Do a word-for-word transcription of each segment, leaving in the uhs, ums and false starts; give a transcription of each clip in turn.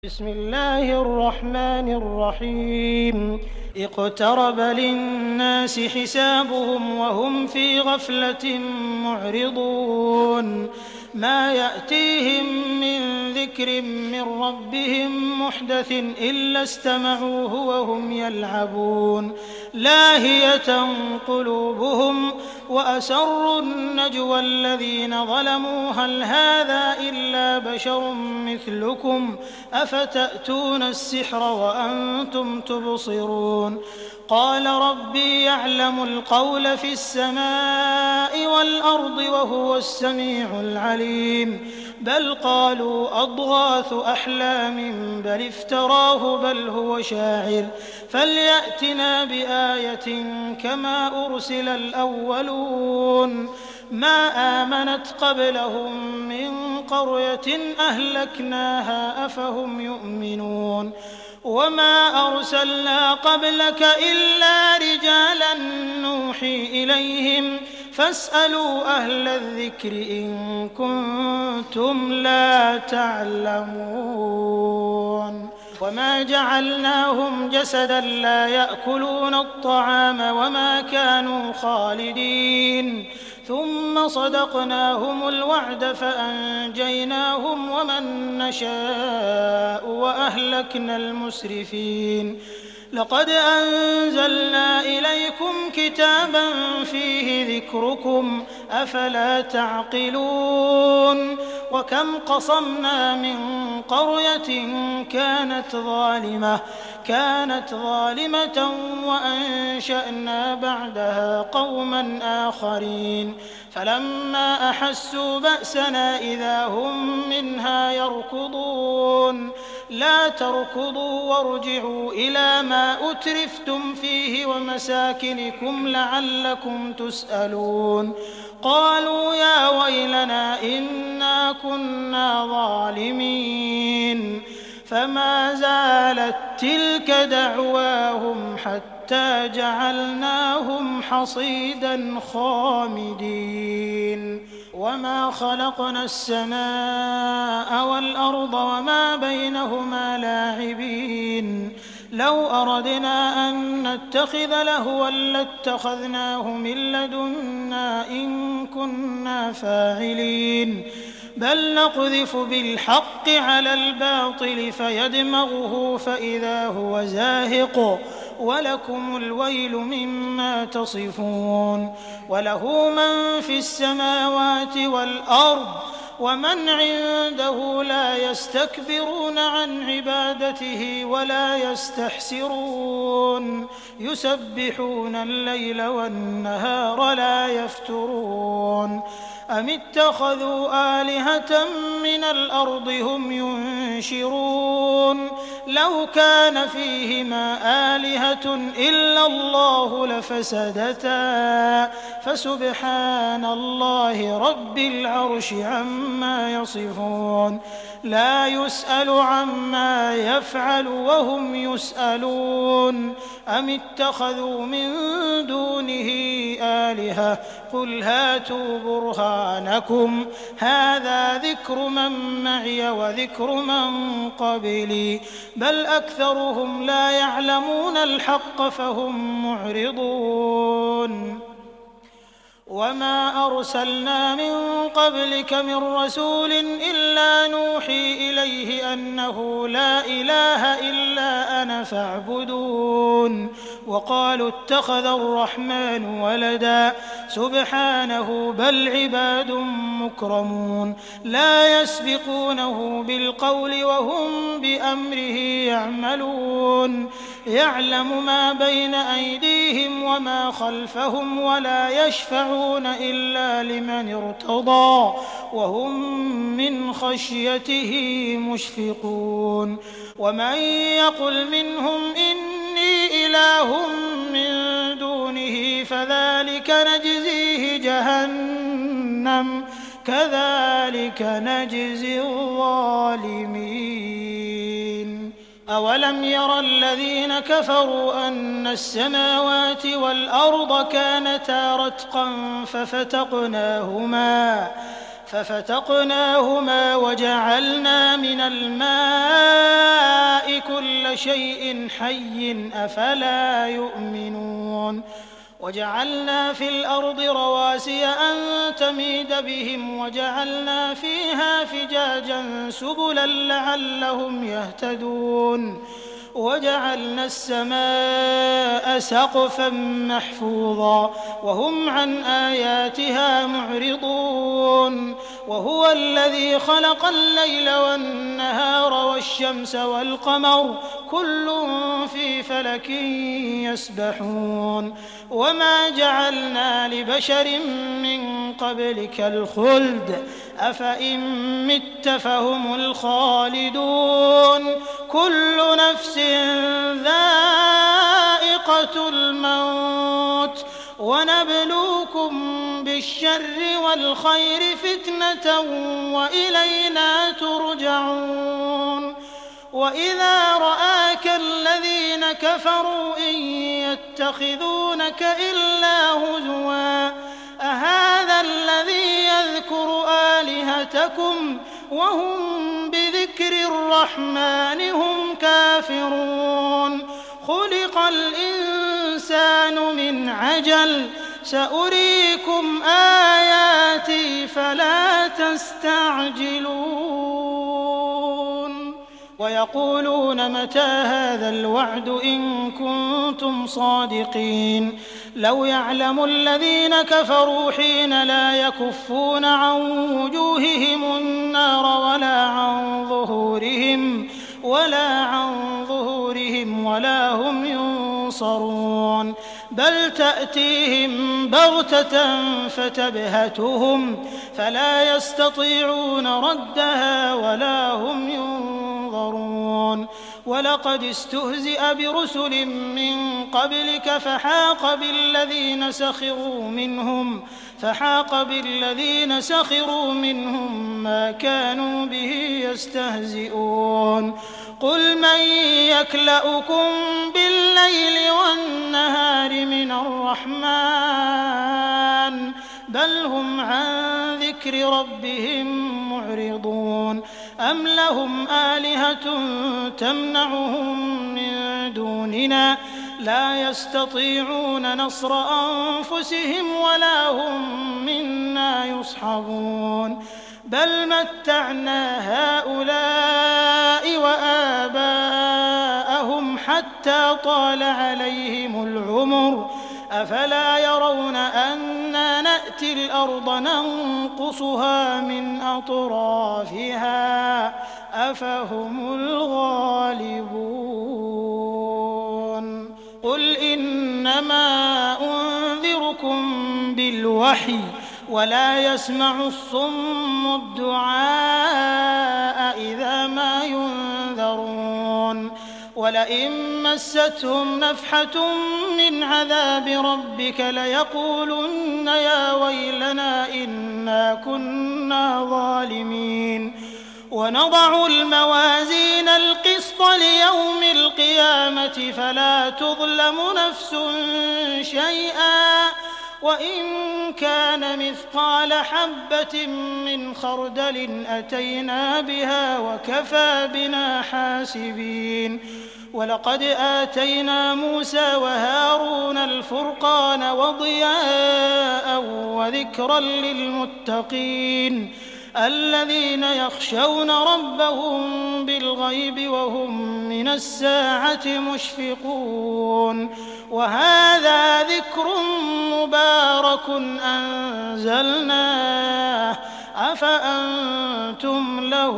بسم الله الرحمن الرحيم اقترب للناس حسابهم وهم في غفلة معرضون ما يأتيهم من ذكر من ربهم محدث إلا استمعوه وهم يلعبون لاهية قلوبهم وأسروا النجوى الذين ظلموا هل هذا إلا بشر مثلكم أفتأتون السحر وأنتم تبصرون قال ربي يعلم القول في السماء والأرض وهو السميع العليم بل قالوا أضغاث أحلام بل افتراه بل هو شاعر فليأتنا بآية كما أرسل الأولون ما آمنت قبلهم من قرية أهلكناها أفهم يؤمنون وما أرسلنا قبلك إلا رجالا نوحي إليهم فاسألوا أهل الذكر إن كنتم لا تعلمون وما جعلناهم جسدا لا يأكلون الطعام وما كانوا خالدين ثم صدقناهم الوعد فأنجيناهم ومن نشاء وأهلكنا المسرفين لقد أنزلنا إليكم كتابا فيه ذكركم أفلا تعقلون وكم قصمنا من قرية كانت ظالمة كانت ظالمة وأنشأنا بعدها قوما آخرين فلما أحسوا بأسنا إذا هم منها يركضون لا تركضوا وارجعوا إلى ما أترفتم فيه ومساكنكم لعلكم تسألون قالوا يا ويلنا إنا كنا ظالمين فما زالت تلك دعواهم حتى جعلناهم حصيدا خامدين وما خلقنا السماء والأرض وما بينهما لاعبين لو أردنا أن نتخذ لهوا لاتخذناه من لدنا إن كنا فاعلين بل نقذف بالحق على الباطل فيدمغه فإذا هو زاهق ولكم الويل مما تصفون وله من في السماوات والأرض ومن عنده لا يستكبرون عن عبادته ولا يستحسرون يسبحون الليل والنهار لا يفترون أم اتخذوا آلهة من الأرض هم ينشرون لو كان فيهما آلهة إلا الله لفسدتا فسبحان الله رب العرش عما يصفون لا يسأل عما يفعل وهم يسألون أم اتخذوا من دونه آلهة قل هاتوا برهانكم هذا ذكر من معي وذكر من قبلي بل أكثرهم لا يعلمون الحق فهم معرضون وما أرسلنا من قبلك من رسول إلا نوحي إليه أنه لا إله إلا أنا فاعبدون وقالوا اتخذ الرحمن ولدا سبحانه بل عباد مكرمون لا يسبقونه بالقول وهم بأمره يعملون يعلم ما بين أيديهم وما خلفهم ولا يشفعون إلا لمن ارتضى وهم من خشيته مشفقون ومن يقل منهم إني إله من دونه فذلك نجزيه جهنم كذلك نجزي الظالمين أولم ير الذين كفروا أن السماوات والأرض كانتا رتقا ففتقناهما ففتقناهما وجعلنا من الماء كل شيء حي أفلا يؤمنون وجعلنا في الأرض رواسي أن تميد بهم وجعلنا فيها فجاجا سبلا لعلهم يهتدون وجعلنا السماء سقفا محفوظا وهم عن آياتها معرضون وهو الذي خلق الليل والنهار والشمس والقمر كل في فلك يسبحون وما جعلنا لبشر من قبلك الخلد أفإن مت فهم الخالدون كل نفس ذائقة الموت ونبلوكم بالشر والخير فتنة وإلينا ترجعون وإذا رآك الذين كفروا إن يتخذونك إلا هزوا أهذا الذي يذكر آلهتكم وهم بذكر الرحمن هم كافرون خلق الإنسان من عجل سأريكم آياتي فلا تستعجلون ويقولون متى هذا الوعد إن كنتم صادقين لو يعلم الذين كفروا حين لا يكفون عن وجوههم النار ولا عن ظهورهم ولا عن ظهورهم ولا هم ينصرون بل تأتيهم بغتة فتبهتهم فلا يستطيعون ردها ولا هم ينظرون ولقد استهزئ برسل من قبلك فحاق بالذين سخروا منهم فحاق بالذين سخروا منهم ما كانوا به يستهزئون قل من يكلؤكم بالليل والنهار من الرحمن بل هم عن ذكر ربهم معرضون أم لهم آلهة تمنعهم من دوننا لا يستطيعون نصر أنفسهم ولا هم منا يصحبون بل متعنا هؤلاء وآباءهم حتى طال عليهم العمر أفلا يرون أنا نأتي الأرض ننقصها من أطرافها أفهم الغالبون قل إنما أنذركم بالوحي ولا يسمع الصم الدعاء إذا ما ينذرون ولئن مستهم نفحة من عذاب ربك ليقولن يا ويلنا إنا كنا ظالمين ونضع الموازين القسط ليوم القيامة فلا تظلم نفس شيئا وإن كان مثقال حبة من خردل أتينا بها وكفى بنا حاسبين ولقد آتينا موسى وهارون الفرقان وضياء وذكرا للمتقين الذين يخشون ربهم بالغيب وهم من الساعة مشفقون وهذا ذكر مبارك أنزلناه أفأنتم له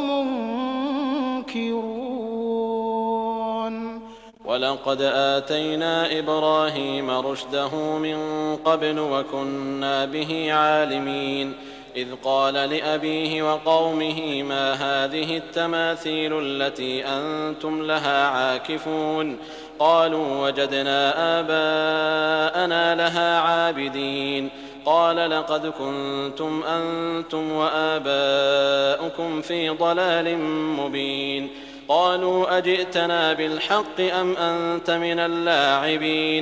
منكرون ولقد آتينا إبراهيم رشده من قبل وكنا به عالمين إذ قال لأبيه وقومه ما هذه التماثيل التي أنتم لها عاكفون قالوا وجدنا آباءنا لها عابدين قال لقد كنتم أنتم وآباؤكم في ضلال مبين قالوا أجئتنا بالحق أم أنت من اللاعبين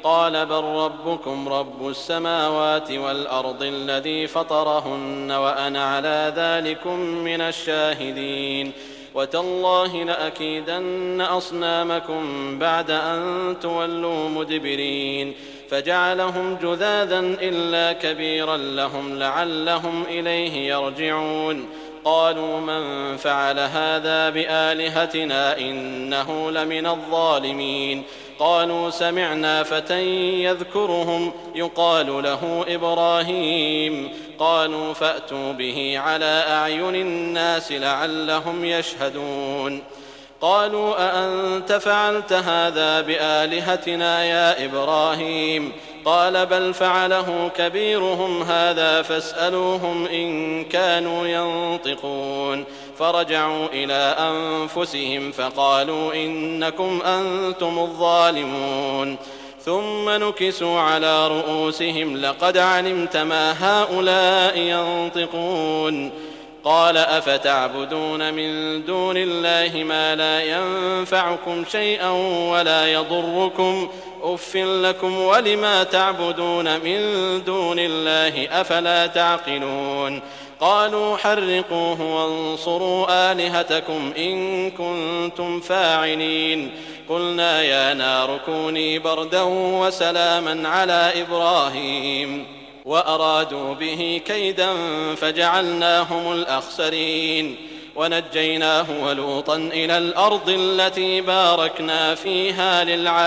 قال بل ربكم رب السماوات والأرض الذي فطرهن وأنا على ذلكم من الشاهدين وتالله لأكيدن أصنامكم بعد أن تولوا مدبرين فجعلهم جذاذا إلا كبيرا لهم لعلهم إليه يرجعون قالوا من فعل هذا بآلهتنا إنه لمن الظالمين قالوا سمعنا فتى يذكرهم يقال له إبراهيم قالوا فأتوا به على أعين الناس لعلهم يشهدون قالوا أأنت فعلت هذا بآلهتنا يا إبراهيم قال بل فعله كبيرهم هذا فاسألوهم إن كانوا ينطقون فرجعوا إلى أنفسهم فقالوا إنكم أنتم الظالمون ثم نكسوا على رؤوسهم لقد علمت ما هؤلاء ينطقون قال أفتعبدون من دون الله ما لا ينفعكم شيئا ولا يضركم أف لكم ولما تعبدون من دون الله أفلا تعقلون قالوا حرقوه وانصروا آلهتكم إن كنتم فاعلين قلنا يا نار كوني بردا وسلاما على إبراهيم وأرادوا به كيدا فجعلناهم الأخسرين ونجيناه ولوطا إلى الأرض التي باركنا فيها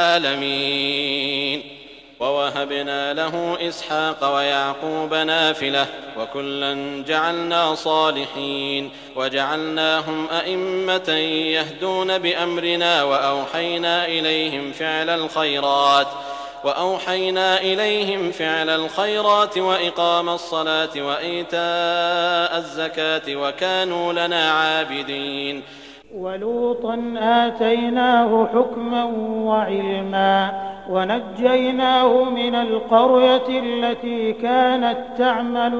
للعالمين ووهبنا له إسحاق ويعقوب نافلة وكلا جعلنا صالحين وجعلناهم أئمة يهدون بأمرنا وأوحينا إليهم فعل الخيرات وأوحينا إليهم فعل الخيرات وإقام الصلاة وإيتاء الزكاة وكانوا لنا عابدين ولوطا آتيناه حكما وعلما ونجيناه من القرية التي كانت تعمل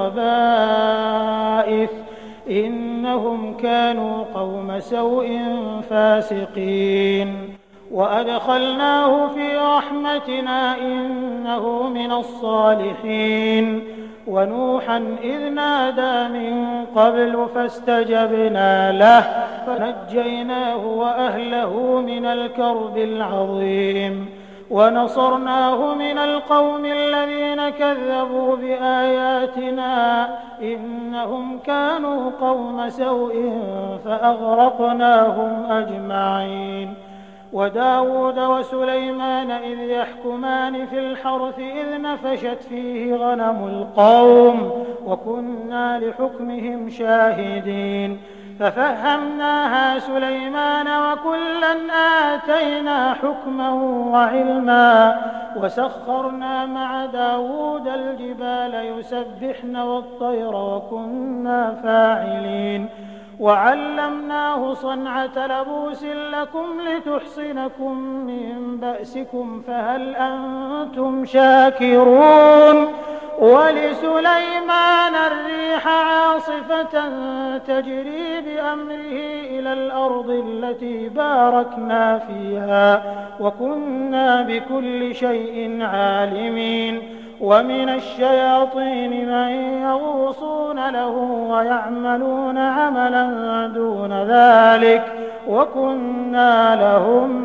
الخبائث إنهم كانوا قوم سوء فاسقين وأدخلناه في رحمتنا إنه من الصالحين ونوحا إذ نادى من قبل فاستجبنا له فنجيناه وأهله من الكرب العظيم ونصرناه من القوم الذين كذبوا بآياتنا إنهم كانوا قوم سوء فأغرقناهم أجمعين وداود وسليمان إذ يحكمان في الحرث إذ نفشت فيه غنم القوم وكنا لحكمهم شاهدين ففهمناها سليمان وكلا آتينا حكما وعلما وسخرنا مع داود الجبال يسبحن والطير وكنا فاعلين وعلمناه صنعة لبوس لكم لتحصنكم من بأسكم فهل أنتم شاكرون ولسليمان الريح عاصفة تجري بأمره إلى الأرض التي باركنا فيها وكنا بكل شيء عالمين ومن الشياطين من يغوصون له ويعملون عملا دون ذلك وكنا لهم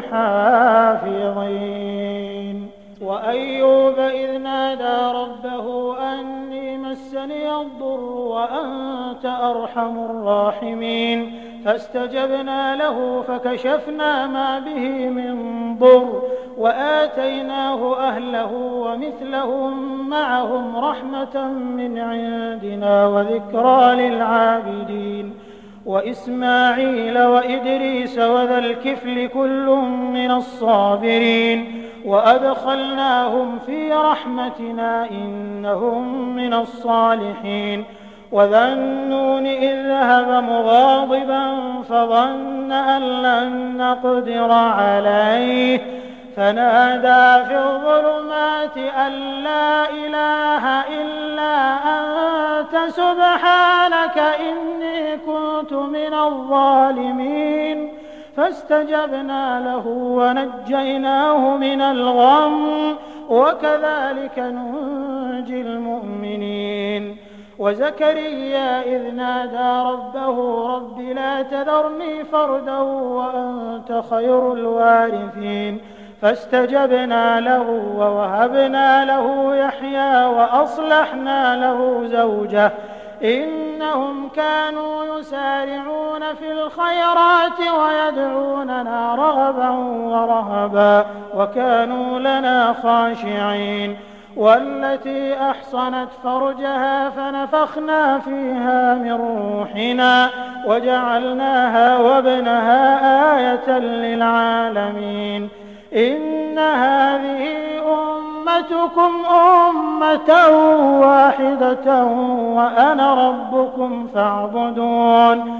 حافظين وأيوب إذ نادى ربه أني مسني الضر وأنت أرحم الراحمين فاستجبنا له فكشفنا ما به من ضر وآتيناه أهله ومثلهم معهم رحمة من عندنا وذكرى للعابدين وإسماعيل وإدريس وذا الكفل كل من الصابرين وأدخلناهم في رحمتنا إنهم من الصالحين وذا النون إذ ذهب مغاضبا فظن أن لن نقدر عليه فنادى في الظلمات أن لا إله إلا أنت سبحانك إني كنت من الظالمين فاستجبنا له ونجيناه من الغم وكذلك ننجي المؤمنين. وزكريا إذ نادى ربه رب لا تذرني فردا وأنت خير الوارثين فاستجبنا له ووهبنا له يحيى وأصلحنا له زوجه إنهم كانوا يسارعون في الخيرات ويدعوننا رغبا ورهبا وكانوا لنا خاشعين. والتي أحصنت فرجها فنفخنا فيها من روحنا وجعلناها وابنها آية للعالمين. إن هذه أمتكم أمة واحدة وأنا ربكم فاعبدون.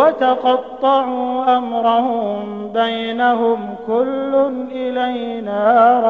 وتقطعوا أمرهم بينهم كل إلينا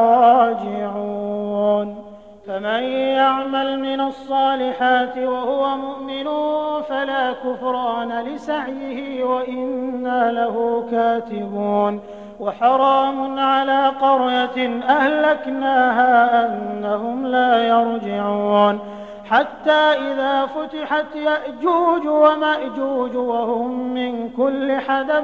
راجعون. فمن يعمل من الصالحات وهو مؤمن فلا كفران لسعيه وإنا له كاتبون. وحرام على قرية أهلكناها أنهم لا يرجعون حتى إذا فتحت يأجوج ومأجوج وهم من كل حدب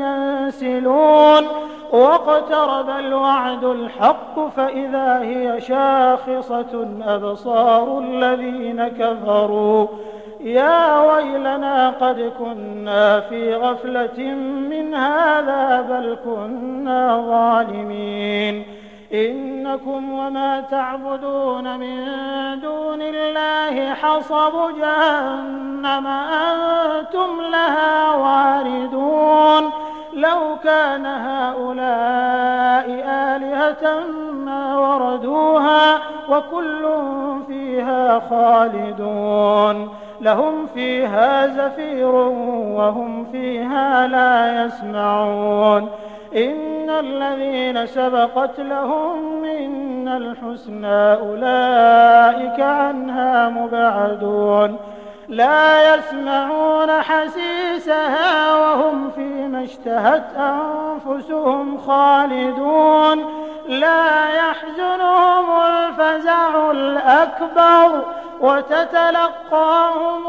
ينسلون واقترب الوعد الحق فإذا هي شاخصة أبصار الذين كفروا يا ويلنا قد كنا في غفلة من هذا بل كنا ظالمين. إنكم وما تعبدون من دون الله حصب جهنم أنتم لها واردون. لو كان هؤلاء آلهة ما وردوها وكل فيها خالدون. لهم فيها زفير وهم فيها لا يسمعون. إن الذين سبقت لهم منا الحسنى أولئك عنها مبعدون. لا يسمعون حسيسها وهم فيما اشتهت أنفسهم خالدون. لا يحزنهم الفزع الأكبر وتتلقاهم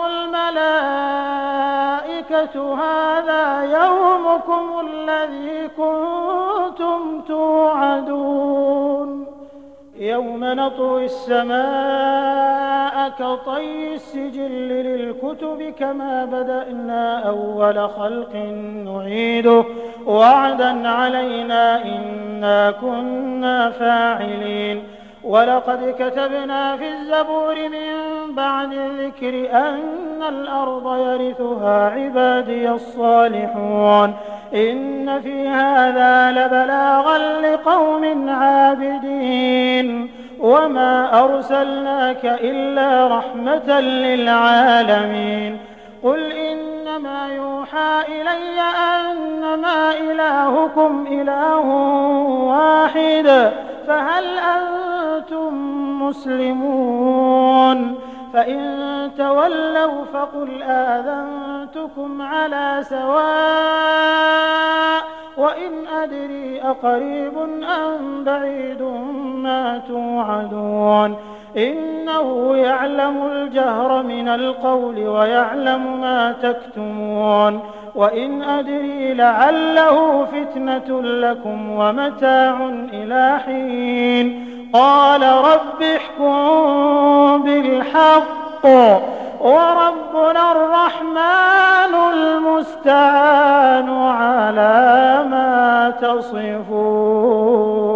الملائكة هذا يومكم الذي كنتم توعدون. يوم نطوي السماء كطي السجل للكتب كما بدأنا أول خلق نعيده وعدا علينا إنا كنا فاعلين. ولقد كتبنا في الزبور من بعد الذكر أن الأرض يرثها عبادي الصالحون. إن في هذا لبلاغا لقوم عابدين. وما أرسلناك إلا رحمة للعالمين. قل إنما يوحى إلي أنما إلهكم إله واحد فهل أنتم مسلمون؟ فإن تولوا فقل آذنتكم على سواء وإن أدري أقريب أم بعيد ما توعدون. إنه يعلم الجهر من القول ويعلم ما تكتمون. وإن أدري لعله فتنة لكم ومتاع إلى حين. قال رب احكم بالحق وربنا الرحمن المستعان على ما تصفون.